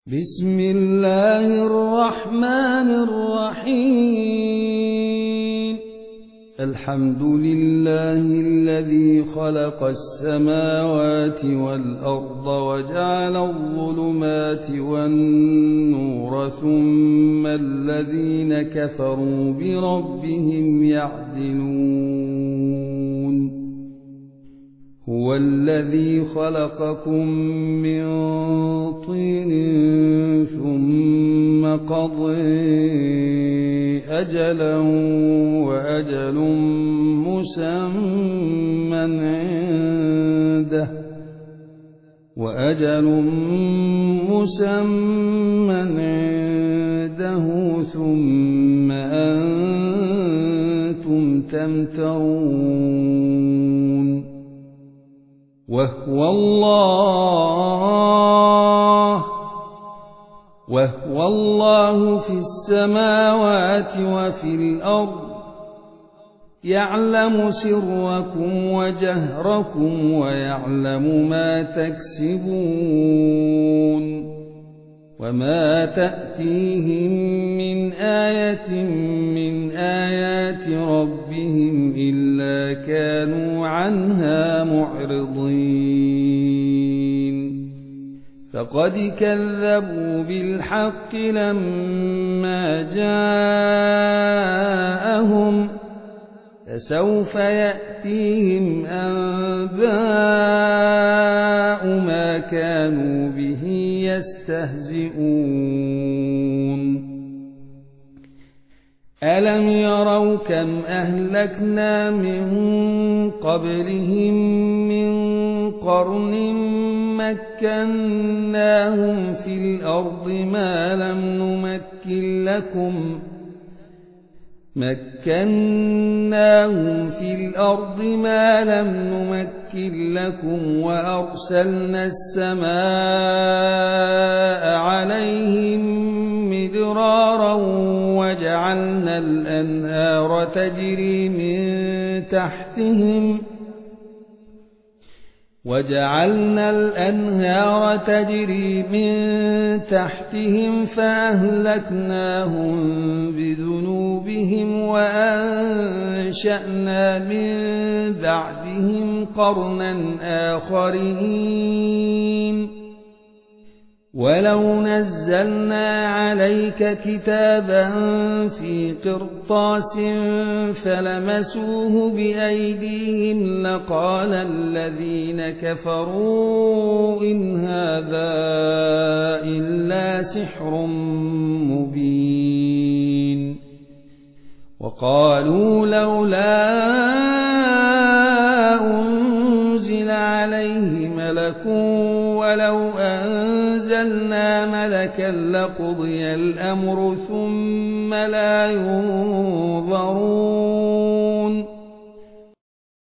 بسم الله الرحمن الرحيم. الحمد لله الذي خلق السماوات والأرض وجعل الظلمات والنور ثم الذين كفروا بربهم يعدلون. هو الذي خلقكم من طين ثم قضى أجلا وأجل مسمى عنده ثم أنتم تمترون. وهو الله في السماوات وفي الأرض، يعلم سركم وجهركم ويعلم ما تكسبون. وما تأتيهم من آية من آيات ربهم إلا كانوا عنها معرضين. فقد كذبوا بالحق لما جاءهم، فسوف يأتيهم أنباء ما كانوا به يستهزئون. ألم يروا كم أهلكنا من قبلهم من قرن مكناهم في الأرض ما لم نمكن لكم وأرسلنا السماء عليهم مدرارا وجعلنا الأنهار تجري من تحتهم فأهلكناهم بذنوبهم وأنشأنا من بعدهم قرنا آخرين. ولو نزلنا عليك كتابا في قرطاس فلمسوه بأيديهم لقال الذين كفروا إن هذا إلا سحر مبين. وقالوا لولا أنزل عليه ملك ولو أنزلنا ملكا لقضي الأمر ثم لا ينظرون.